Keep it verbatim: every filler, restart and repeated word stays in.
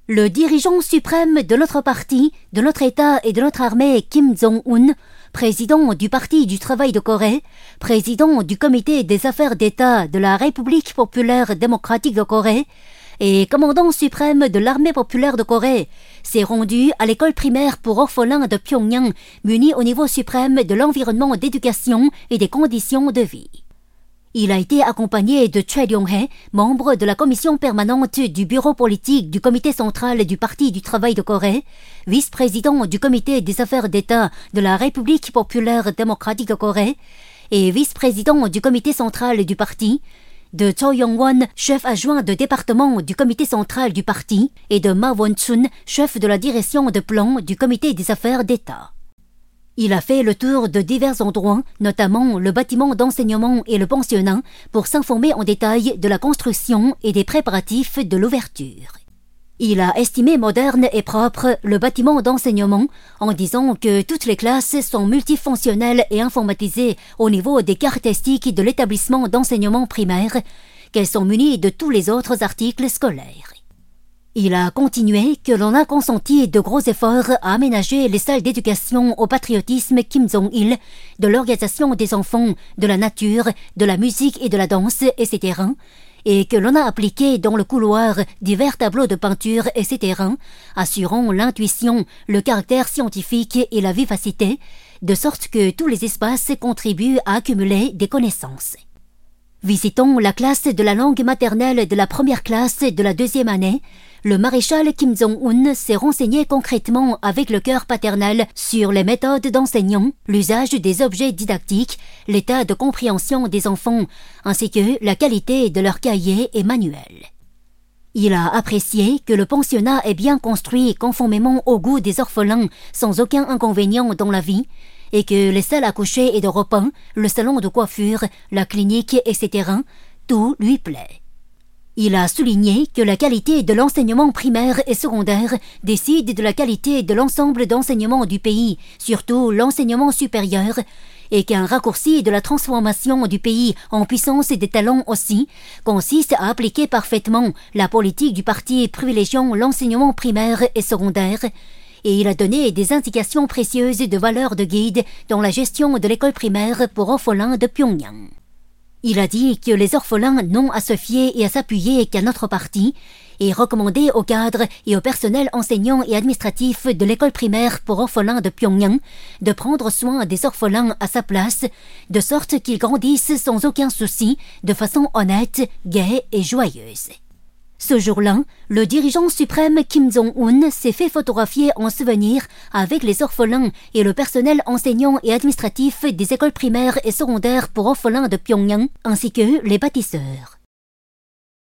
Le dirigeant suprême de notre parti, de notre État et de notre armée, Kim Jong-un, président du Parti du Travail de Corée, président du Comité des affaires d'État de la République populaire démocratique de Corée et commandant suprême de l'armée populaire de Corée, s'est rendu à l'école primaire pour orphelins de Pyongyang, muni au niveau suprême de l'environnement d'éducation et des conditions de vie. Il a été accompagné de Choi Ryong-hae, membre de la commission permanente du bureau politique du comité central du Parti du Travail de Corée, vice-président du comité des affaires d'État de la République populaire démocratique de Corée et vice-président du comité central du parti, de Cho Yong-won, chef adjoint de département du comité central du parti, et de Ma Won-chun, chef de la direction de plan du comité des affaires d'État. Il a fait le tour de divers endroits, notamment le bâtiment d'enseignement et le pensionnat, pour s'informer en détail de la construction et des préparatifs de l'ouverture. Il a estimé moderne et propre le bâtiment d'enseignement en disant que toutes les classes sont multifonctionnelles et informatisées au niveau des caractéristiques de l'établissement d'enseignement primaire, qu'elles sont munies de tous les autres articles scolaires. Il a continué que l'on a consenti de gros efforts à aménager les salles d'éducation au patriotisme Kim Jong-il, de l'organisation des enfants, de la nature, de la musique et de la danse, et cetera, et que l'on a appliqué dans le couloir divers tableaux de peinture, et cetera, assurant l'intuition, le caractère scientifique et la vivacité, de sorte que tous les espaces contribuent à accumuler des connaissances. Visitons la classe de la langue maternelle de la première classe de la deuxième année. Le maréchal Kim Jong-un s'est renseigné concrètement avec le cœur paternel sur les méthodes d'enseignant, l'usage des objets didactiques, l'état de compréhension des enfants, ainsi que la qualité de leurs cahiers et manuels. Il a apprécié que le pensionnat est bien construit conformément au goût des orphelins sans aucun inconvénient dans la vie, et que les salles à coucher et de repas, le salon de coiffure, la clinique, et cetera, tout lui plaît. Il a souligné que la qualité de l'enseignement primaire et secondaire décide de la qualité de l'ensemble d'enseignement du pays, surtout l'enseignement supérieur, et qu'un raccourci de la transformation du pays en puissance et des talents aussi consiste à appliquer parfaitement la politique du parti privilégiant l'enseignement primaire et secondaire, et il a donné des indications précieuses de valeur de guide dans la gestion de l'école primaire pour orphelins de Pyongyang. Il a dit que les orphelins n'ont à se fier et à s'appuyer qu'à notre parti et recommandé aux cadres et au personnel enseignant et administratif de l'école primaire pour orphelins de Pyongyang de prendre soin des orphelins à sa place, de sorte qu'ils grandissent sans aucun souci, de façon honnête, gaie et joyeuse. Ce jour-là, le dirigeant suprême Kim Jong-un s'est fait photographier en souvenir avec les orphelins et le personnel enseignant et administratif des écoles primaires et secondaires pour orphelins de Pyongyang, ainsi que les bâtisseurs.